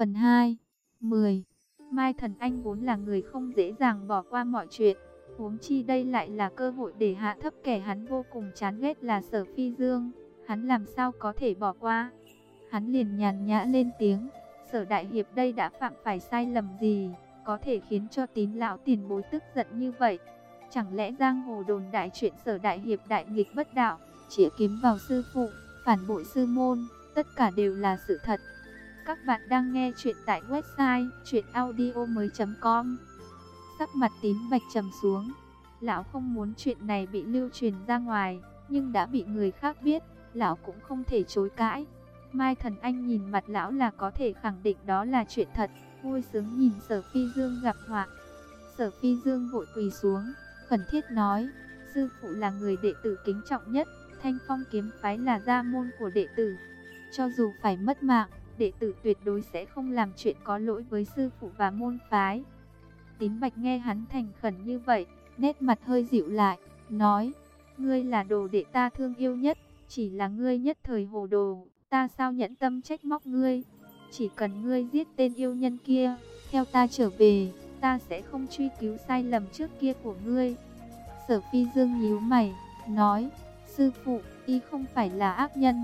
Phần 2. 10. Mai Thần Anh vốn là người không dễ dàng bỏ qua mọi chuyện, huống chi đây lại là cơ hội để hạ thấp kẻ hắn vô cùng chán ghét là Sở Phi Dương, hắn làm sao có thể bỏ qua. Hắn liền nhàn nhã lên tiếng, Sở đại hiệp đây đã phạm phải sai lầm gì, có thể khiến cho Tín lão tiền bối tức giận như vậy? Chẳng lẽ giang hồ đồn đại chuyện Sở đại hiệp đại nghịch bất đạo, chĩa kiếm vào sư phụ, phản bội sư môn, tất cả đều là sự thật? Các bạn đang nghe chuyện tại website chuyenaudio.com. Sắc mặt Tín Bạch trầm xuống. Lão không muốn chuyện này bị lưu truyền ra ngoài, nhưng đã bị người khác biết, lão cũng không thể chối cãi. Mai Thần Anh nhìn mặt lão là có thể khẳng định đó là chuyện thật, vui sướng nhìn Sở Phi Dương gặp họa. Sở Phi Dương vội quỳ xuống, khẩn thiết nói, sư phụ là người đệ tử kính trọng nhất, Thanh Phong kiếm phái là gia môn của đệ tử. Cho dù phải mất mạng, đệ tử tuyệt đối sẽ không làm chuyện có lỗi với sư phụ và môn phái. Tín Bạch nghe hắn thành khẩn như vậy, nét mặt hơi dịu lại, nói, ngươi là đồ đệ ta thương yêu nhất, chỉ là ngươi nhất thời hồ đồ, ta sao nhẫn tâm trách móc ngươi. Chỉ cần ngươi giết tên yêu nhân kia, theo ta trở về, ta sẽ không truy cứu sai lầm trước kia của ngươi. Sở Phi Dương nhíu mày, nói, sư phụ, y không phải là ác nhân,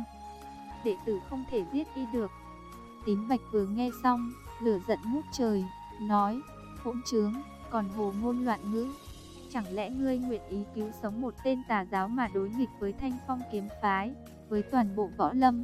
đệ tử không thể giết y được. Tín Bạch vừa nghe xong, lửa giận ngút trời, nói, hỗn trướng, còn hồ ngôn loạn ngữ. Chẳng lẽ ngươi nguyện ý cứu sống một tên tà giáo mà đối nghịch với Thanh Phong kiếm phái, với toàn bộ võ lâm?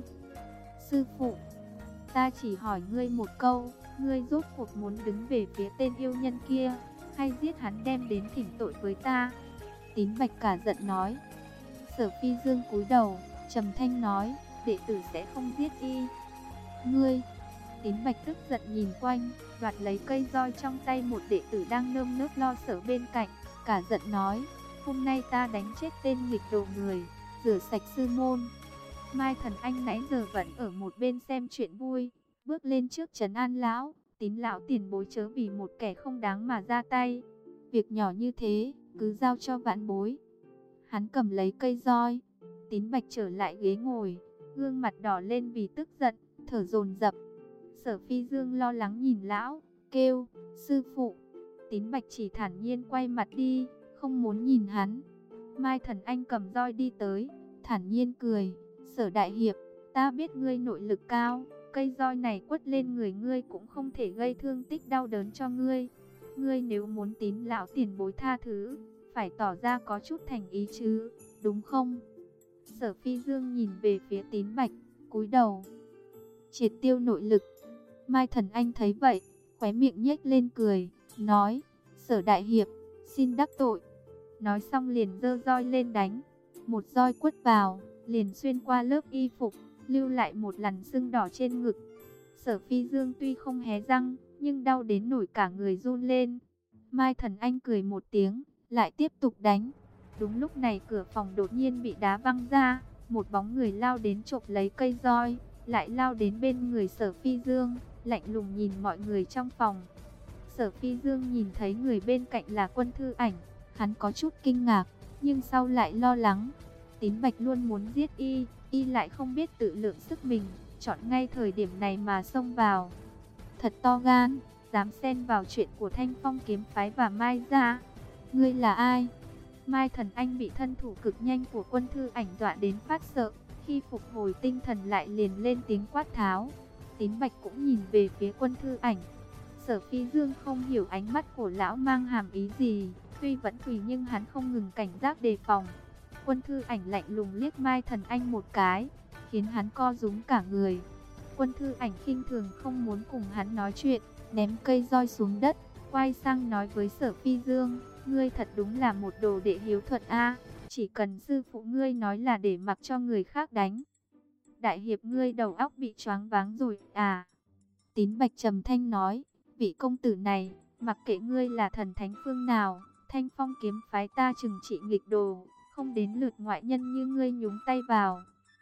Sư phụ, ta chỉ hỏi ngươi một câu, ngươi rốt cuộc muốn đứng về phía tên yêu nhân kia, hay giết hắn đem đến thỉnh tội với ta? Tín Bạch cả giận nói. Sở Phi Dương cúi đầu, trầm thanh nói, đệ tử sẽ không giết y. Ngươi! Tín Bạch tức giận nhìn quanh, đoạt lấy cây roi trong tay một đệ tử đang nơm nớp lo sợ bên cạnh, cả giận nói, hôm nay ta đánh chết tên nghịch đồ người, rửa sạch sư môn. Mai Thần Anh nãy giờ vẫn ở một bên xem chuyện vui, bước lên trước trấn an lão, Tín lão tiền bối chớ vì một kẻ không đáng mà ra tay, việc nhỏ như thế, cứ giao cho vãn bối. Hắn cầm lấy cây roi. Tín Bạch trở lại ghế ngồi, gương mặt đỏ lên vì tức giận, thở dồn dập. Sở Phi Dương lo lắng nhìn lão, kêu, sư phụ. Tín Bạch chỉ thản nhiên quay mặt đi, không muốn nhìn hắn. Mai Thần Anh cầm roi đi tới, thản nhiên cười, Sở đại hiệp, ta biết ngươi nội lực cao, cây roi này quất lên người ngươi cũng không thể gây thương tích đau đớn cho ngươi. Ngươi nếu muốn Tín lão tiền bối tha thứ, phải tỏ ra có chút thành ý chứ, đúng không? Sở Phi Dương nhìn về phía Tín Bạch, cúi đầu. Triệt tiêu nội lực. Mai Thần Anh thấy vậy, khóe miệng nhếch lên cười, nói, Sở đại hiệp, xin đắc tội. Nói xong liền giơ roi lên đánh. Một roi quất vào, liền xuyên qua lớp y phục, lưu lại một lằn sưng đỏ trên ngực. Sở Phi Dương tuy không hé răng, nhưng đau đến nổi cả người run lên. Mai Thần Anh cười một tiếng, lại tiếp tục đánh. Đúng lúc này cửa phòng đột nhiên bị đá văng ra, một bóng người lao đến chộp lấy cây roi, lại lao đến bên người Sở Phi Dương, lạnh lùng nhìn mọi người trong phòng. Sở Phi Dương nhìn thấy người bên cạnh là Quân Thư Ảnh, hắn có chút kinh ngạc, nhưng sau lại lo lắng. Tín Bạch luôn muốn giết y, y lại không biết tự lượng sức mình, chọn ngay thời điểm này mà xông vào. Thật to gan, dám xen vào chuyện của Thanh Phong kiếm phái và Mai gia. Ngươi là ai? Mai Thần Anh bị thân thủ cực nhanh của Quân Thư Ảnh dọa đến phát sợ, khi phục hồi tinh thần lại liền lên tiếng quát tháo. Tín Bạch cũng nhìn về phía Quân Thư Ảnh. Sở Phi Dương không hiểu ánh mắt của lão mang hàm ý gì, tuy vẫn quỳ nhưng hắn không ngừng cảnh giác đề phòng. Quân Thư Ảnh lạnh lùng liếc Mai Thần Anh một cái, khiến hắn co rúm cả người. Quân Thư Ảnh khinh thường không muốn cùng hắn nói chuyện, ném cây roi xuống đất, quay sang nói với Sở Phi Dương, ngươi thật đúng là một đồ đệ hiếu thuận a, chỉ cần sư phụ ngươi nói là để mặc cho người khác đánh. Đại hiệp ngươi đầu óc bị choáng váng rồi à? Tín Bạch trầm thanh nói, vị công tử này, mặc kệ ngươi là thần thánh phương nào, Thanh Phong kiếm phái ta trừng trị nghịch đồ, không đến lượt ngoại nhân như ngươi nhúng tay vào.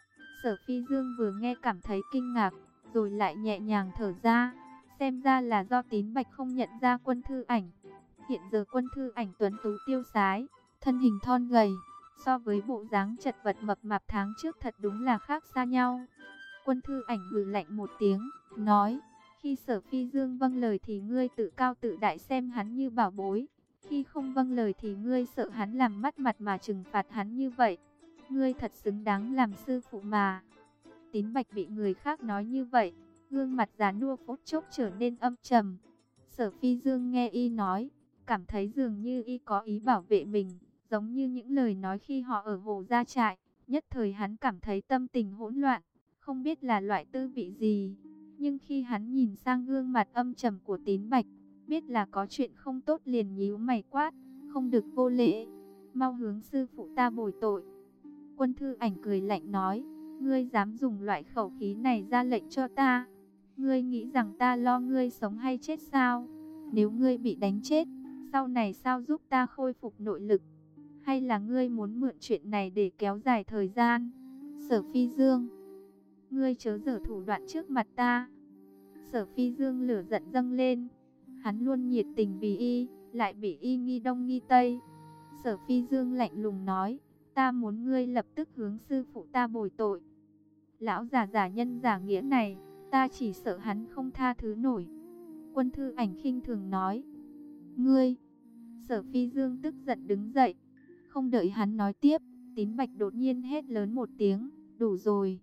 Sở Phi Dương vừa nghe cảm thấy kinh ngạc, rồi lại nhẹ nhàng thở ra, xem ra là do Tín Bạch không nhận ra Quân Thư Ảnh. Hiện giờ Quân Thư Ảnh tuấn tú tiêu sái, thân hình thon gầy, so với bộ dáng chật vật mập mạp tháng trước thật đúng là khác xa nhau. Quân Thư Ảnh hừ lạnh một tiếng, nói, Khi Sở Phi Dương vâng lời thì ngươi tự cao tự đại xem hắn như bảo bối. Khi không vâng lời thì ngươi sợ hắn làm mất mặt mà trừng phạt hắn như vậy. Ngươi thật xứng đáng làm sư phụ mà. Tín Bạch bị người khác nói như vậy, gương mặt già nua phút chốc trở nên âm trầm. Sở Phi Dương nghe y nói, cảm thấy dường như y có ý bảo vệ mình, giống như những lời nói khi họ ở Hồ Gia Trại. Nhất thời hắn cảm thấy tâm tình hỗn loạn, không biết là loại tư vị gì. Nhưng khi hắn nhìn sang gương mặt âm trầm của Tín Bạch, biết là có chuyện không tốt liền nhíu mày quát, không được vô lễ, mau hướng sư phụ ta bồi tội. Quân Thư Ảnh cười lạnh nói, ngươi dám dùng loại khẩu khí này ra lệnh cho ta? Ngươi nghĩ rằng ta lo ngươi sống hay chết sao? Nếu ngươi bị đánh chết, sau này sao giúp ta khôi phục nội lực? Hay là ngươi muốn mượn chuyện này để kéo dài thời gian? Sở Phi Dương, ngươi chớ giở thủ đoạn trước mặt ta. Sở Phi Dương lửa giận dâng lên. Hắn luôn nhiệt tình vì y, lại bị y nghi đông nghi tây. Sở Phi Dương lạnh lùng nói, ta muốn ngươi lập tức hướng sư phụ ta bồi tội. Lão già giả nhân giả nghĩa này, ta chỉ sợ hắn không tha thứ nổi. Quân Thư Ảnh khinh thường nói, ngươi. Sở Phi Dương tức giận đứng dậy. Không đợi hắn nói tiếp, Tín Bạch đột nhiên hét lớn một tiếng, đủ rồi.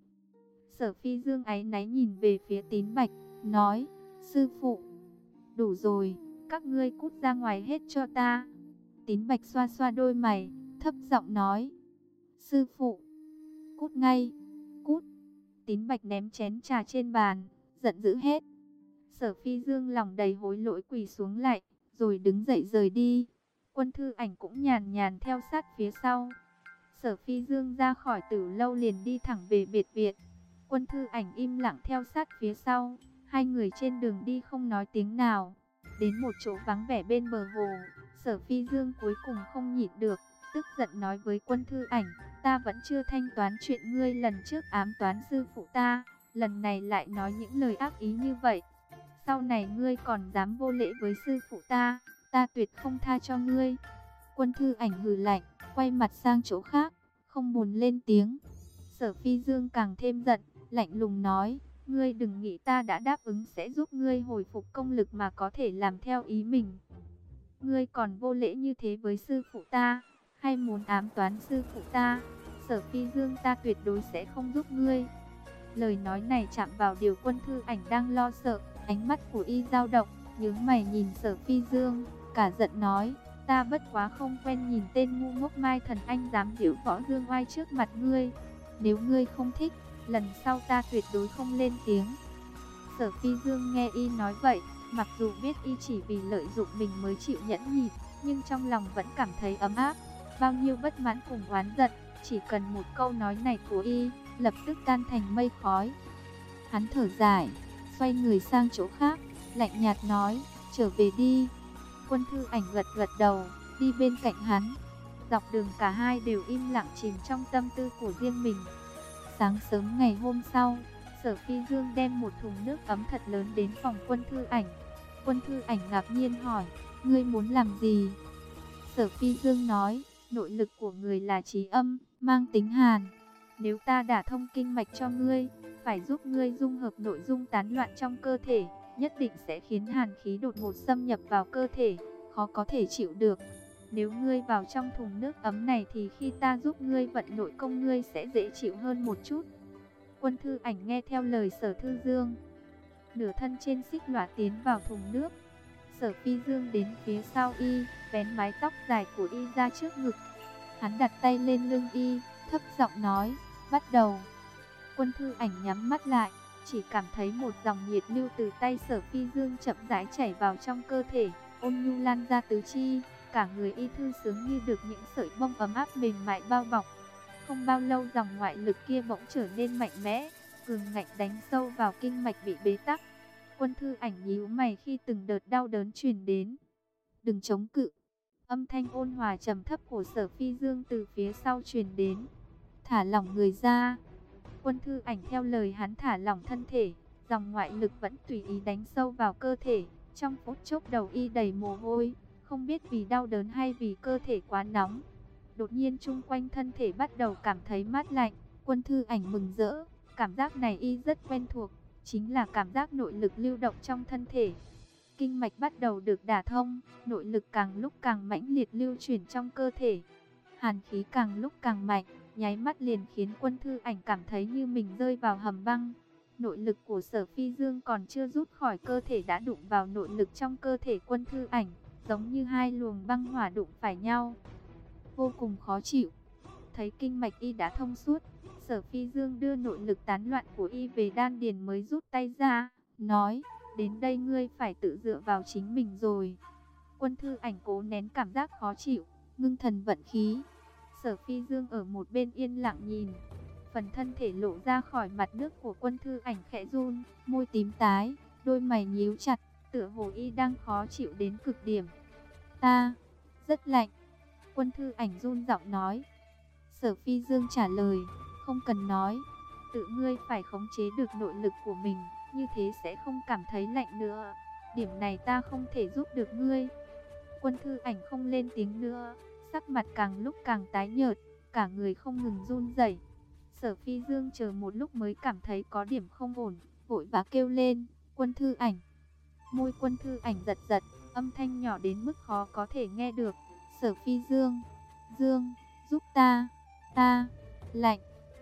Sở Phi Dương áy náy nhìn về phía Tín Bạch, nói, sư phụ, đủ rồi, các ngươi cút ra ngoài hết cho ta. Tín Bạch xoa xoa đôi mày, thấp giọng nói, sư phụ, cút ngay, cút. Tín Bạch ném chén trà trên bàn, giận dữ hết. Sở Phi Dương lòng đầy hối lỗi quỳ xuống lại, rồi đứng dậy rời đi. Quân Thư Ảnh cũng nhàn nhàn theo sát phía sau. Sở Phi Dương ra khỏi Tử Lâu liền đi thẳng về biệt viện. Quân Thư Ảnh im lặng theo sát phía sau. Hai người trên đường đi không nói tiếng nào. Đến một chỗ vắng vẻ bên bờ hồ, Sở Phi Dương cuối cùng không nhịn được, tức giận nói với Quân Thư Ảnh, ta vẫn chưa thanh toán chuyện ngươi lần trước ám toán sư phụ ta, lần này lại nói những lời ác ý như vậy. Sau này ngươi còn dám vô lễ với sư phụ ta, ta tuyệt không tha cho ngươi. Quân Thư Ảnh hừ lạnh, quay mặt sang chỗ khác, không buồn lên tiếng. Sở Phi Dương càng thêm giận, lạnh lùng nói, ngươi đừng nghĩ ta đã đáp ứng sẽ giúp ngươi hồi phục công lực mà có thể làm theo ý mình. Ngươi còn vô lễ như thế với sư phụ ta, hay muốn ám toán sư phụ ta, Sở Phi Dương ta tuyệt đối sẽ không giúp ngươi. Lời nói này chạm vào điều Quân Thư Ảnh đang lo sợ, ánh mắt của y dao động, nhướng mày nhìn Sở Phi Dương, cả giận nói, ta bất quá không quen nhìn tên ngu ngốc Mai Thần Anh dám giễu võ dương oai trước mặt ngươi. Nếu ngươi không thích, lần sau ta tuyệt đối không lên tiếng. Sở Phi Dương nghe y nói vậy, mặc dù biết y chỉ vì lợi dụng mình mới chịu nhẫn nhịn, nhưng trong lòng vẫn cảm thấy ấm áp. Bao nhiêu bất mãn cùng oán giận, chỉ cần một câu nói này của y, lập tức tan thành mây khói. Hắn thở dài, xoay người sang chỗ khác, lạnh nhạt nói, trở về đi. Quân Thư Ảnh gật gật đầu, đi bên cạnh hắn. Dọc đường cả hai đều im lặng chìm trong tâm tư của riêng mình. Sáng sớm ngày hôm sau, Sở Phi Dương đem một thùng nước ấm thật lớn đến phòng Quân Thư Ảnh. Quân Thư Ảnh ngạc nhiên hỏi, ngươi muốn làm gì? Sở Phi Dương nói, nội lực của người là trí âm, mang tính hàn. Nếu ta đả thông kinh mạch cho ngươi, phải giúp ngươi dung hợp nội dung tán loạn trong cơ thể, nhất định sẽ khiến hàn khí đột ngột xâm nhập vào cơ thể, khó có thể chịu được. Nếu ngươi vào trong thùng nước ấm này thì khi ta giúp ngươi vận nội công ngươi sẽ dễ chịu hơn một chút. Quân Thư Ảnh nghe theo lời Sở Thư Dương, nửa thân trên xích lỏa tiến vào thùng nước. Sở Phi Dương đến phía sau y, vén mái tóc dài của y ra trước ngực. Hắn đặt tay lên lưng y, thấp giọng nói, bắt đầu. Quân Thư Ảnh nhắm mắt lại, chỉ cảm thấy một dòng nhiệt lưu từ tay Sở Phi Dương chậm rãi chảy vào trong cơ thể, ôn nhu lan ra tứ chi, cả người y thư sướng như được những sợi bông ấm áp mềm mại bao bọc. Không bao lâu dòng ngoại lực kia bỗng trở nên mạnh mẽ, cường ngạnh đánh sâu vào kinh mạch bị bế tắc. Quân Thư Ảnh nhíu mày khi từng đợt đau đớn truyền đến. Đừng chống cự. Âm thanh ôn hòa trầm thấp của Sở Phi Dương từ phía sau truyền đến. Thả lỏng người ra. Quân Thư Ảnh theo lời hắn thả lỏng thân thể, dòng ngoại lực vẫn tùy ý đánh sâu vào cơ thể. Trong phút chốc đầu y đầy mồ hôi, không biết vì đau đớn hay vì cơ thể quá nóng. Đột nhiên chung quanh thân thể bắt đầu cảm thấy mát lạnh. Quân Thư Ảnh mừng rỡ, cảm giác này y rất quen thuộc. chính là cảm giác nội lực lưu động trong thân thể. Kinh mạch bắt đầu được đả thông, nội lực càng lúc càng mãnh liệt lưu chuyển trong cơ thể. Hàn khí càng lúc càng mạnh, nháy mắt liền khiến Quân Thư Ảnh cảm thấy như mình rơi vào hầm băng. Nội lực của Sở Phi Dương còn chưa rút khỏi cơ thể đã đụng vào nội lực trong cơ thể Quân Thư Ảnh, giống như hai luồng băng hỏa đụng phải nhau. Vô cùng khó chịu. Thấy kinh mạch y đã thông suốt, Sở Phi Dương đưa nội lực tán loạn của y về đan điền mới rút tay ra, nói, đến đây ngươi phải tự dựa vào chính mình rồi. Quân Thư Ảnh cố nén cảm giác khó chịu, ngưng thần vận khí. Sở Phi Dương ở một bên yên lặng nhìn. Phần thân thể lộ ra khỏi mặt nước của Quân Thư Ảnh khẽ run, môi tím tái, đôi mày nhíu chặt, tựa hồ y đang khó chịu đến cực điểm. Ta, rất lạnh. Quân Thư Ảnh run giọng nói. Sở Phi Dương trả lời, không cần nói, tự ngươi phải khống chế được nội lực của mình, như thế sẽ không cảm thấy lạnh nữa. Điểm này ta không thể giúp được ngươi. Quân Thư Ảnh không lên tiếng nữa, sắc mặt càng lúc càng tái nhợt, cả người không ngừng run rẩy. Sở Phi Dương chờ một lúc mới cảm thấy có điểm không ổn, vội vã kêu lên, Quân Thư Ảnh. Môi Quân Thư Ảnh giật giật, âm thanh nhỏ đến mức khó có thể nghe được. Sở Phi Dương, giúp ta, lạnh.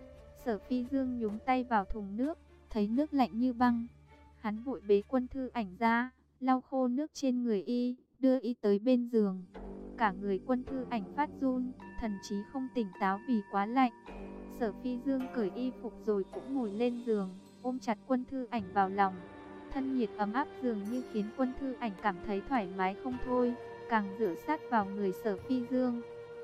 Sở Phi Dương nhúng tay vào thùng nước, thấy nước lạnh như băng. Hắn vội bế Quân Thư Ảnh ra, lau khô nước trên người y, đưa y tới bên giường. Cả người Quân Thư Ảnh phát run, thần trí không tỉnh táo vì quá lạnh. Sở Phi Dương cởi y phục rồi cũng ngồi lên giường, ôm chặt Quân Thư Ảnh vào lòng. Thân nhiệt ấm áp dường như khiến Quân Thư Ảnh cảm thấy thoải mái không thôi, càng dựa sát vào người Sở Phi Dương.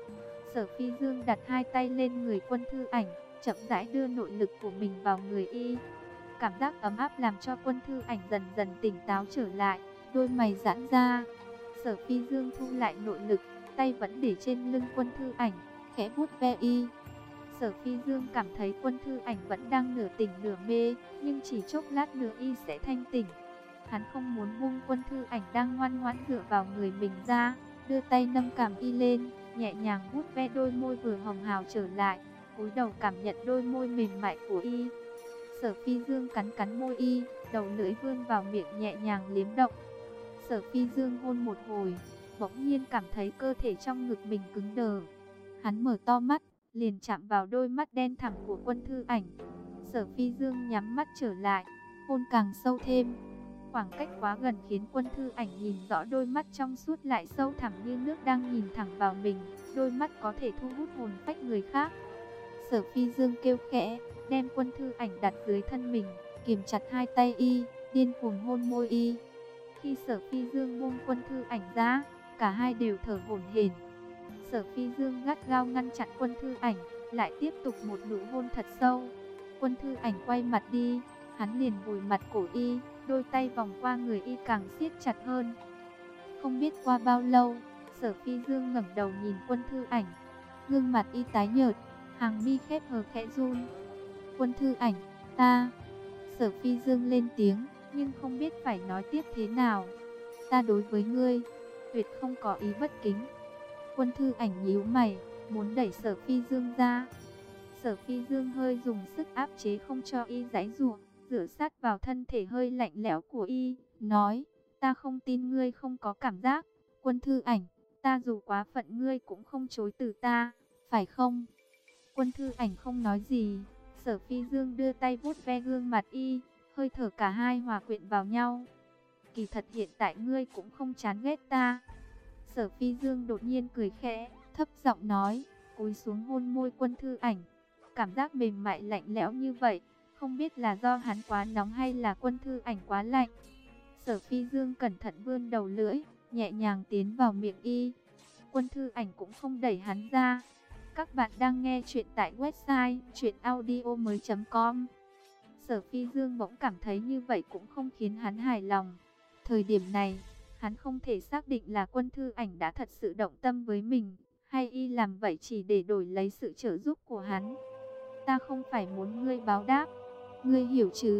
Sở Phi Dương đặt hai tay lên người Quân Thư Ảnh, chậm rãi đưa nội lực của mình vào người y. Cảm giác ấm áp làm cho Quân Thư Ảnh dần dần tỉnh táo trở lại, đôi mày giãn ra. Sở Phi Dương thu lại nội lực, tay vẫn để trên lưng Quân Thư Ảnh, khẽ vuốt ve y. Sở Phi Dương cảm thấy Quân Thư Ảnh vẫn đang nửa tỉnh nửa mê, nhưng chỉ chốc lát nữa y sẽ thanh tỉnh. Hắn không muốn buông Quân Thư Ảnh đang ngoan ngoãn dựa vào người mình ra, đưa tay nâng cằm y lên, nhẹ nhàng vuốt ve đôi môi vừa hồng hào trở lại, cúi đầu cảm nhận đôi môi mềm mại của y. Sở Phi Dương cắn cắn môi y, đầu lưỡi vươn vào miệng nhẹ nhàng liếm động. Sở Phi Dương hôn một hồi, bỗng nhiên cảm thấy cơ thể trong ngực mình cứng đờ. Hắn mở to mắt, liền chạm vào đôi mắt đen thẳm của Quân Thư Ảnh. Sở Phi Dương nhắm mắt trở lại, hôn càng sâu thêm. Khoảng cách quá gần khiến Quân Thư Ảnh nhìn rõ đôi mắt trong suốt lại sâu thẳm như nước đang nhìn thẳng vào mình, đôi mắt có thể thu hút hồn phách người khác. Sở Phi Dương kêu khẽ, đem Quân Thư Ảnh đặt dưới thân mình, kiềm chặt hai tay y, điên cuồng hôn môi y. Khi Sở Phi Dương buông Quân Thư Ảnh ra, cả hai đều thở hổn hển. Sở Phi Dương gắt gao ngăn chặn Quân Thư Ảnh, lại tiếp tục một nụ hôn thật sâu. Quân Thư Ảnh quay mặt đi, hắn liền vùi mặt cổ y, đôi tay vòng qua người y càng siết chặt hơn. Không biết qua bao lâu, Sở Phi Dương ngẩng đầu nhìn Quân Thư Ảnh, gương mặt y tái nhợt, hàng mi khép hờ khẽ run. Quân Thư Ảnh, ta. Sở Phi Dương lên tiếng, nhưng không biết phải nói tiếp thế nào. Ta đối với ngươi, tuyệt không có ý bất kính. Quân Thư Ảnh nhíu mày, muốn đẩy Sở Phi Dương ra. Sở Phi Dương hơi dùng sức áp chế không cho y giãy giụa, dựa sát vào thân thể hơi lạnh lẽo của y, nói, ta không tin ngươi không có cảm giác. Quân Thư Ảnh, ta dù quá phận ngươi cũng không chối từ ta, phải không? Quân Thư Ảnh không nói gì. Sở Phi Dương đưa tay vuốt ve gương mặt y, hơi thở cả hai hòa quyện vào nhau. Kỳ thật hiện tại ngươi cũng không chán ghét ta. Sở Phi Dương đột nhiên cười khẽ, thấp giọng nói, cúi xuống hôn môi Quân Thư Ảnh. Cảm giác mềm mại lạnh lẽo như vậy, không biết là do hắn quá nóng hay là Quân Thư Ảnh quá lạnh. Sở Phi Dương cẩn thận vươn đầu lưỡi, nhẹ nhàng tiến vào miệng y. Quân Thư Ảnh cũng không đẩy hắn ra. Các bạn đang nghe chuyện tại website chuyenaudio.com. Sở Phi Dương bỗng cảm thấy như vậy cũng không khiến hắn hài lòng. Thời điểm này, hắn không thể xác định là Quân Thư Ảnh đã thật sự động tâm với mình, hay y làm vậy chỉ để đổi lấy sự trợ giúp của hắn. Ta không phải muốn ngươi báo đáp, ngươi hiểu chứ?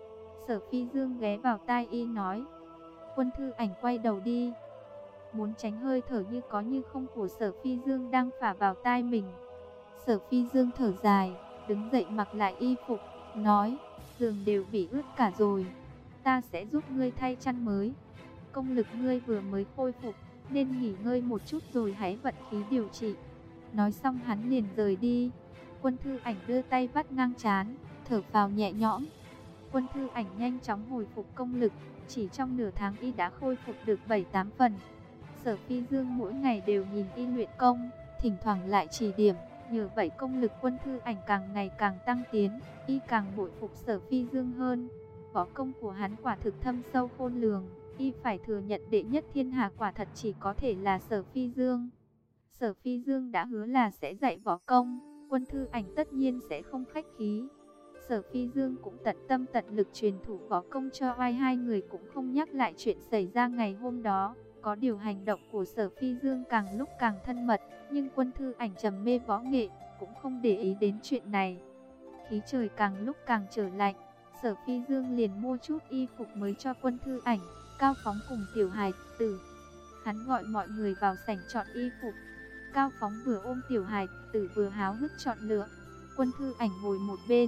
Sở Phi Dương ghé vào tai y nói. Quân Thư Ảnh quay đầu đi, muốn tránh hơi thở như có như không của Sở Phi Dương đang phả vào tai mình. Sở Phi Dương thở dài, đứng dậy mặc lại y phục, nói, giường đều bị ướt cả rồi. Ta sẽ giúp ngươi thay chăn mới. Công lực ngươi vừa mới khôi phục, nên nghỉ ngơi một chút rồi hãy vận khí điều trị. Nói xong hắn liền rời đi. Quân Thư Ảnh đưa tay vắt ngang trán, thở phào nhẹ nhõm. Quân Thư Ảnh nhanh chóng hồi phục công lực, chỉ trong nửa tháng y đã khôi phục được 7-8 phần. Sở Phi Dương mỗi ngày đều nhìn y luyện công, thỉnh thoảng lại chỉ điểm, nhờ vậy công lực Quân Thư Ảnh càng ngày càng tăng tiến, y càng bội phục Sở Phi Dương hơn. Võ công của hắn quả thực thâm sâu khôn lường, y phải thừa nhận đệ nhất thiên hạ quả thật chỉ có thể là Sở Phi Dương. Sở Phi Dương đã hứa là sẽ dạy võ công, Quân Thư Ảnh tất nhiên sẽ không khách khí. Sở Phi Dương cũng tận tâm tận lực truyền thụ võ công cho oai, hai người cũng không nhắc lại chuyện xảy ra ngày hôm đó. Có điều hành động của Sở Phi Dương càng lúc càng thân mật, nhưng Quân Thư Ảnh trầm mê võ nghệ, cũng không để ý đến chuyện này. Khí trời càng lúc càng trở lạnh, Sở Phi Dương liền mua chút y phục mới cho Quân Thư Ảnh. Cao Phóng cùng Tiểu Hải Tử, hắn gọi mọi người vào sảnh chọn y phục. Cao Phóng vừa ôm Tiểu Hải Tử vừa háo hức chọn lựa. Quân Thư Ảnh ngồi một bên,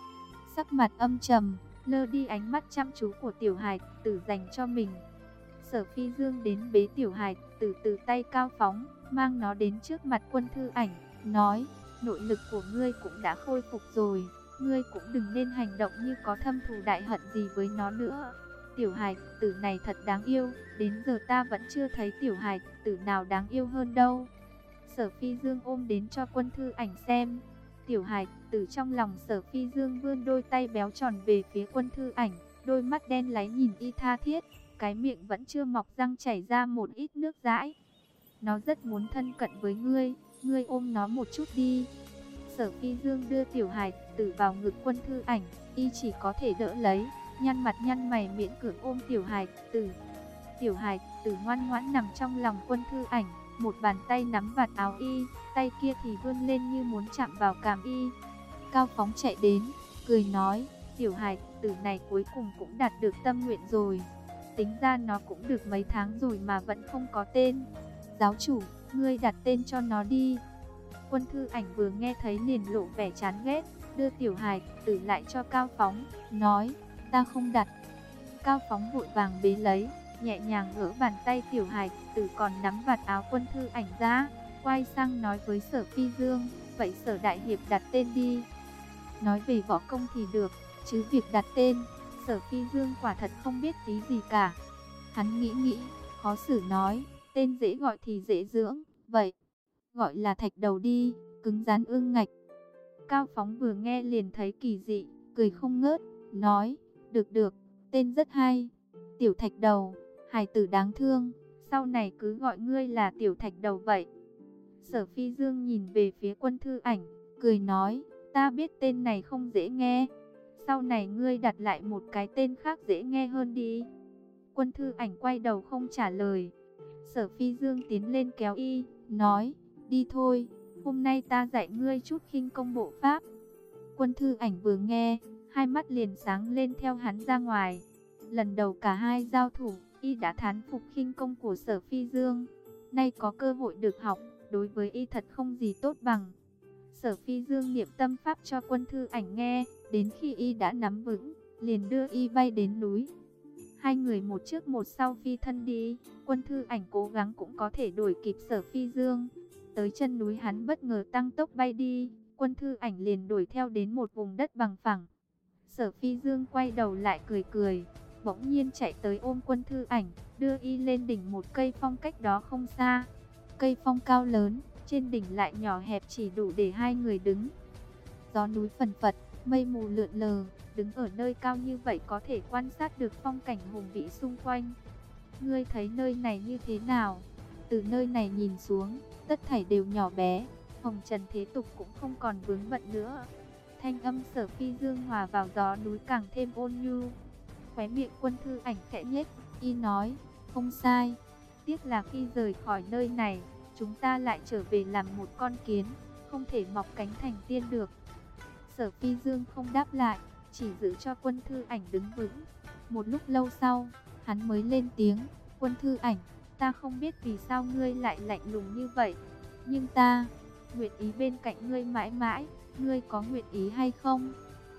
sắc mặt âm trầm, lơ đi ánh mắt chăm chú của Tiểu Hải Tử dành cho mình. Sở Phi Dương đến bế Tiểu Hải Tử từ tay Cao Phóng, mang nó đến trước mặt Quân Thư Ảnh, nói: nội lực của ngươi cũng đã khôi phục rồi, ngươi cũng đừng nên hành động như có thâm thù đại hận gì với nó nữa. Tiểu Hải Tử này thật đáng yêu, đến giờ ta vẫn chưa thấy Tiểu Hải Tử nào đáng yêu hơn đâu. Sở Phi Dương ôm đến cho Quân Thư Ảnh xem. Tiểu Hải Tử trong lòng Sở Phi Dương vươn đôi tay béo tròn về phía Quân Thư Ảnh, đôi mắt đen láy nhìn y tha thiết, cái miệng vẫn chưa mọc răng chảy ra một ít nước dãi. Nó rất muốn thân cận với ngươi, ngươi ôm nó một chút đi. Sở Phi Dương đưa Tiểu Hải Tử vào ngực Quân Thư Ảnh, y chỉ có thể đỡ lấy, nhăn mặt nhăn mày miễn cưỡng ôm Tiểu Hải Tử. Tiểu Hải Tử ngoan ngoãn nằm trong lòng Quân Thư Ảnh, một bàn tay nắm vạt áo y, tay kia thì vươn lên như muốn chạm vào cằm y. Cao Phóng chạy đến, cười nói: Tiểu Hải Tử này cuối cùng cũng đạt được tâm nguyện rồi. Tính ra nó cũng được mấy tháng rồi mà vẫn không có tên. Giáo chủ, ngươi đặt tên cho nó đi. Quân Thư Ảnh vừa nghe thấy liền lộ vẻ chán ghét, đưa Tiểu Hải Tử lại cho Cao Phóng, nói: ta không đặt. Cao Phóng vội vàng bế lấy, nhẹ nhàng gỡ bàn tay Tiểu Hải Tử còn nắm vạt áo Quân Thư Ảnh ra, quay sang nói với Sở Phi Dương: vậy Sở đại hiệp đặt tên đi. Nói về võ công thì được, chứ việc đặt tên, Sở Phi Dương quả thật không biết tí gì cả. Hắn nghĩ, khó xử nói: tên dễ gọi thì dễ dưỡng, vậy gọi là Thạch Đầu đi, cứng rắn ương ngạch. Cao Phóng vừa nghe liền thấy kỳ dị, cười không ngớt, nói: được, tên rất hay. Tiểu Thạch Đầu, hài tử đáng thương, sau này cứ gọi ngươi là Tiểu Thạch Đầu vậy. Sở Phi Dương nhìn về phía Quân Thư Ảnh, cười nói: ta biết tên này không dễ nghe, sau này ngươi đặt lại một cái tên khác dễ nghe hơn đi. Quân Thư Ảnh quay đầu không trả lời. Sở Phi Dương tiến lên kéo y, nói: đi thôi, hôm nay ta dạy ngươi chút khinh công bộ pháp. Quân Thư Ảnh vừa nghe, hai mắt liền sáng lên theo hắn ra ngoài. Lần đầu cả hai giao thủ, y đã thán phục khinh công của Sở Phi Dương. Nay có cơ hội được học, đối với y thật không gì tốt bằng. Sở Phi Dương niệm tâm pháp cho Quân Thư Ảnh nghe, đến khi y đã nắm vững, liền đưa y bay đến núi. Hai người một trước một sau phi thân đi, Quân Thư Ảnh cố gắng cũng có thể đuổi kịp Sở Phi Dương. Tới chân núi hắn bất ngờ tăng tốc bay đi, Quân Thư Ảnh liền đuổi theo đến một vùng đất bằng phẳng. Sở Phi Dương quay đầu lại cười, bỗng nhiên chạy tới ôm Quân Thư Ảnh, đưa y lên đỉnh một cây phong cách đó không xa. Cây phong cao lớn, trên đỉnh lại nhỏ hẹp chỉ đủ để hai người đứng. Gió núi phần phật, mây mù lượn lờ, đứng ở nơi cao như vậy có thể quan sát được phong cảnh hùng vĩ xung quanh. Ngươi thấy nơi này như thế nào? Từ nơi này nhìn xuống, tất thảy đều nhỏ bé, hồng trần thế tục cũng không còn vướng bận nữa. Thanh âm Sở Phi Dương hòa vào gió núi càng thêm ôn nhu. Khóe miệng Quân Thư Ảnh khẽ nhếch, y nói: không sai, tiếc là khi rời khỏi nơi này, chúng ta lại trở về làm một con kiến, không thể mọc cánh thành tiên được. Sở Phi Dương không đáp lại, chỉ giữ cho Quân Thư Ảnh đứng vững. Một lúc lâu sau, hắn mới lên tiếng: Quân Thư Ảnh, ta không biết vì sao ngươi lại lạnh lùng như vậy, nhưng ta nguyện ý bên cạnh ngươi mãi mãi, ngươi có nguyện ý hay không?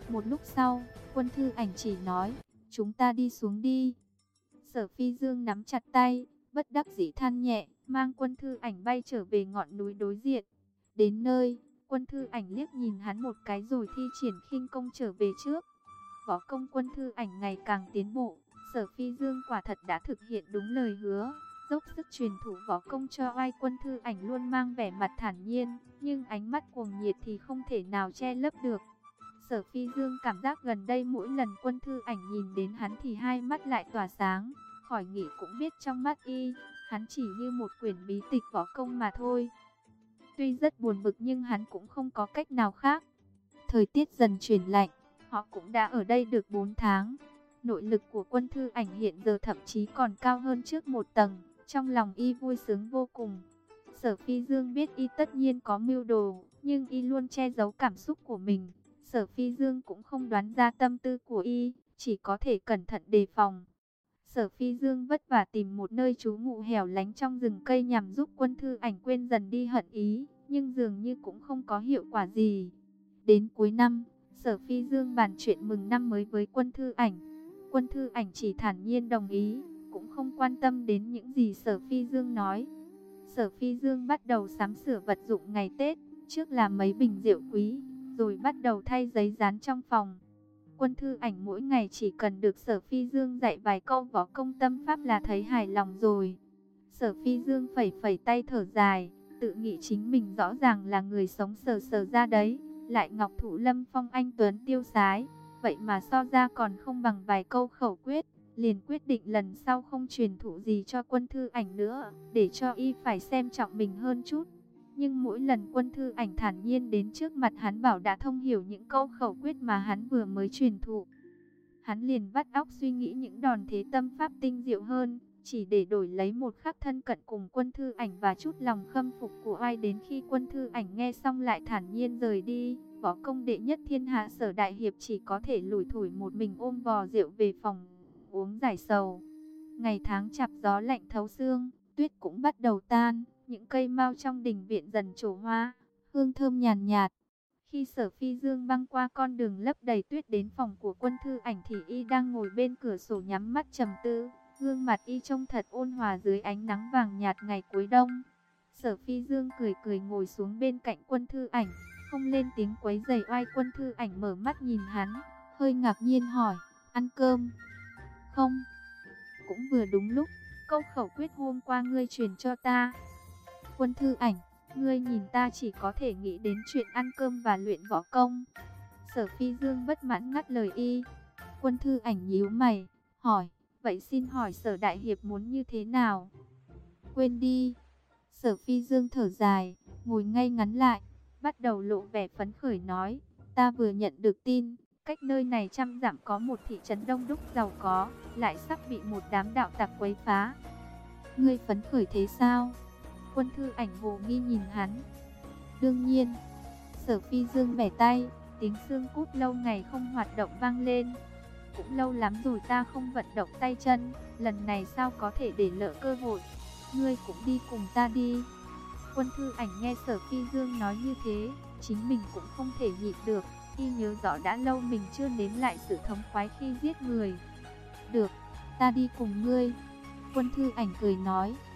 Một lúc sau, Quân Thư Ảnh chỉ nói, chúng ta đi xuống đi. Sở Phi Dương nắm chặt tay, bất đắc dĩ than nhẹ, mang Quân Thư Ảnh bay trở về ngọn núi đối diện. Đến nơi, Quân Thư Ảnh liếc nhìn hắn một cái rồi thi triển khinh công trở về trước. Võ công Quân Thư Ảnh ngày càng tiến bộ, Sở Phi Dương quả thật đã thực hiện đúng lời hứa, dốc sức truyền thụ võ công cho oai. Quân Thư Ảnh luôn mang vẻ mặt thản nhiên, nhưng ánh mắt cuồng nhiệt thì không thể nào che lấp được. Sở Phi Dương cảm giác gần đây mỗi lần Quân Thư Ảnh nhìn đến hắn thì hai mắt lại tỏa sáng, khỏi nghĩ cũng biết trong mắt y, hắn chỉ như một quyển bí tịch võ công mà thôi. Tuy rất buồn bực nhưng hắn cũng không có cách nào khác. Thời tiết dần chuyển lạnh, họ cũng đã ở đây được 4 tháng. Nội lực của Quân Thư Ảnh hiện giờ thậm chí còn cao hơn trước một tầng, trong lòng y vui sướng vô cùng. Sở Phi Dương biết y tất nhiên có mưu đồ, nhưng y luôn che giấu cảm xúc của mình. Sở Phi Dương cũng không đoán ra tâm tư của y, chỉ có thể cẩn thận đề phòng. Sở Phi Dương vất vả tìm một nơi trú ngụ hẻo lánh trong rừng cây nhằm giúp Quân Thư Ảnh quên dần đi hận ý, nhưng dường như cũng không có hiệu quả gì. Đến cuối năm, Sở Phi Dương bàn chuyện mừng năm mới với Quân Thư Ảnh. Quân Thư Ảnh chỉ thản nhiên đồng ý, cũng không quan tâm đến những gì Sở Phi Dương nói. Sở Phi Dương bắt đầu sắm sửa vật dụng ngày Tết, trước là mấy bình rượu quý, rồi bắt đầu thay giấy dán trong phòng. Quân Thư Ảnh mỗi ngày chỉ cần được Sở Phi Dương dạy vài câu võ công tâm pháp là thấy hài lòng rồi. Sở Phi Dương phẩy phẩy tay thở dài, tự nghĩ chính mình rõ ràng là người sống sờ sờ ra đấy, lại ngọc thụ lâm phong anh tuấn tiêu sái, vậy mà so ra còn không bằng vài câu khẩu quyết. Liền quyết định lần sau không truyền thụ gì cho Quân Thư Ảnh nữa, để cho y phải xem trọng mình hơn chút. Nhưng mỗi lần Quân Thư Ảnh thản nhiên đến trước mặt hắn bảo đã thông hiểu những câu khẩu quyết mà hắn vừa mới truyền thụ, hắn liền vắt óc suy nghĩ những đòn thế tâm pháp tinh diệu hơn, chỉ để đổi lấy một khắc thân cận cùng Quân Thư Ảnh và chút lòng khâm phục của ai. Đến khi Quân Thư Ảnh nghe xong lại thản nhiên rời đi, võ công đệ nhất thiên hạ Sở đại hiệp chỉ có thể lủi thủi một mình ôm vò rượu về phòng uống giải sầu. Ngày tháng chạp gió lạnh thấu xương, tuyết cũng bắt đầu tan, những cây mao trong đình viện dần trổ hoa, hương thơm nhàn nhạt. Khi Sở Phi Dương băng qua con đường lấp đầy tuyết đến phòng của Quân Thư Ảnh thì y đang ngồi bên cửa sổ nhắm mắt trầm tư, gương mặt y trông thật ôn hòa dưới ánh nắng vàng nhạt ngày cuối đông. Sở Phi Dương cười cười ngồi xuống bên cạnh Quân Thư Ảnh, không lên tiếng quấy rầy oai. Quân Thư Ảnh mở mắt nhìn hắn, hơi ngạc nhiên hỏi, ăn cơm không? Cũng vừa đúng lúc, câu khẩu quyết hôm qua ngươi truyền cho ta. Quân Thư Ảnh, ngươi nhìn ta chỉ có thể nghĩ đến chuyện ăn cơm và luyện võ công. Sở Phi Dương bất mãn ngắt lời y. Quân Thư Ảnh nhíu mày, hỏi, vậy xin hỏi Sở đại hiệp muốn như thế nào? Quên đi. Sở Phi Dương thở dài, ngồi ngay ngắn lại, bắt đầu lộ vẻ phấn khởi nói, ta vừa nhận được tin, cách nơi này 100 dặm có một thị trấn đông đúc giàu có, lại sắp bị một đám đạo tặc quấy phá. Ngươi phấn khởi thế sao? Quân Thư Ảnh hồ nghi nhìn hắn. Đương nhiên. Sở Phi Dương bẻ tay, tiếng xương cốt lâu ngày không hoạt động vang lên. Cũng lâu lắm rồi ta không vận động tay chân, lần này sao có thể để lỡ cơ hội. Ngươi cũng đi cùng ta đi. Quân Thư Ảnh nghe Sở Phi Dương nói như thế, chính mình cũng không thể nhịn được. Y nhớ rõ đã lâu mình chưa nếm lại sự thống khoái khi giết người. Được, ta đi cùng ngươi. Quân Thư Ảnh cười nói.